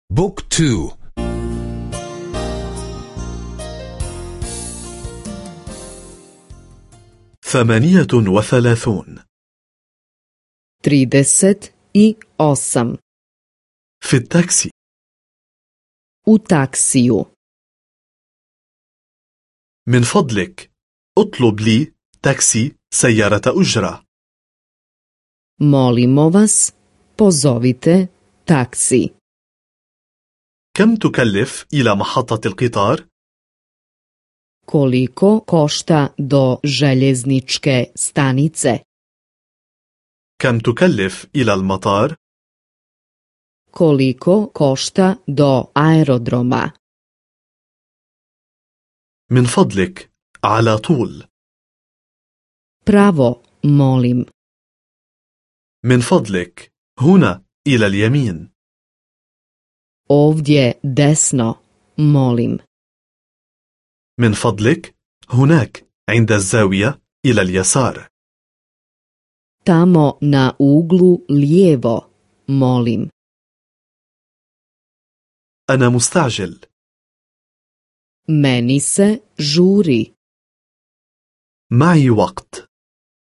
بوك تو. 38. 38. في التاكسي. U taksiju. من فضلك اطلب لي تاكسي سيارة أجرة. Molimo vas, pozovite taksi. كم تكلف إلى محطة القطار؟ Koliko košta do željezničke stanice? كم تكلف إلى المطار؟ Koliko košta do aerodroma? من فضلك على طول. Pravo, molim. من فضلك هنا إلى اليمين. Ovdje desno, molim. من فضلك هناك عند الزاوية إلى اليسار. Tamo na uglu lijevo, molim. أنا مستعجل. Meni se žuri. معي وقت.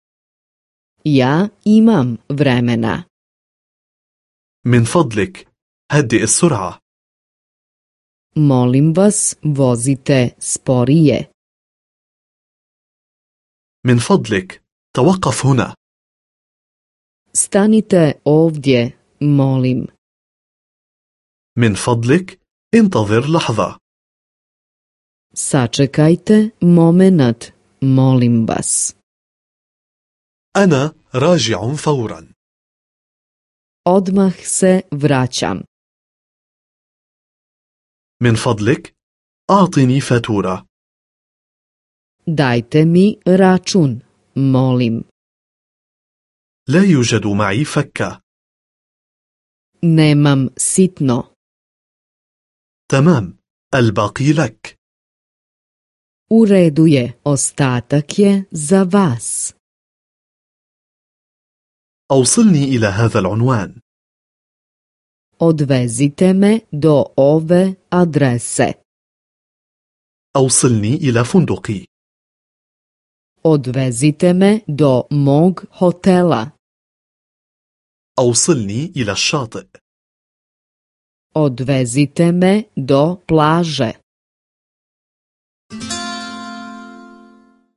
Ja imam vremena. من فضلك هدئ السرعة. Molim vas, vozite sporije. من فضلك توقف هنا. Stanite ovdje, molim. من فضلك انتظر لحظة. Sačekajte momenat, molim vas. أنا راجع فورا. Odmah se vraćam. من فضلك أعطني فاتورة. Dajte mi račun, molim. لا يوجد معي فكة. Nemam sitno. تمام، الباقي لك. U redu je, ostatak je za vas. أوصلني إلى هذا العنوان. Odvezite me do ove adrese. أوصلني إلى فندقي. Odvezite me do mog hotela. أوصلني إلى الشاطئ. Odvezite me do plaže.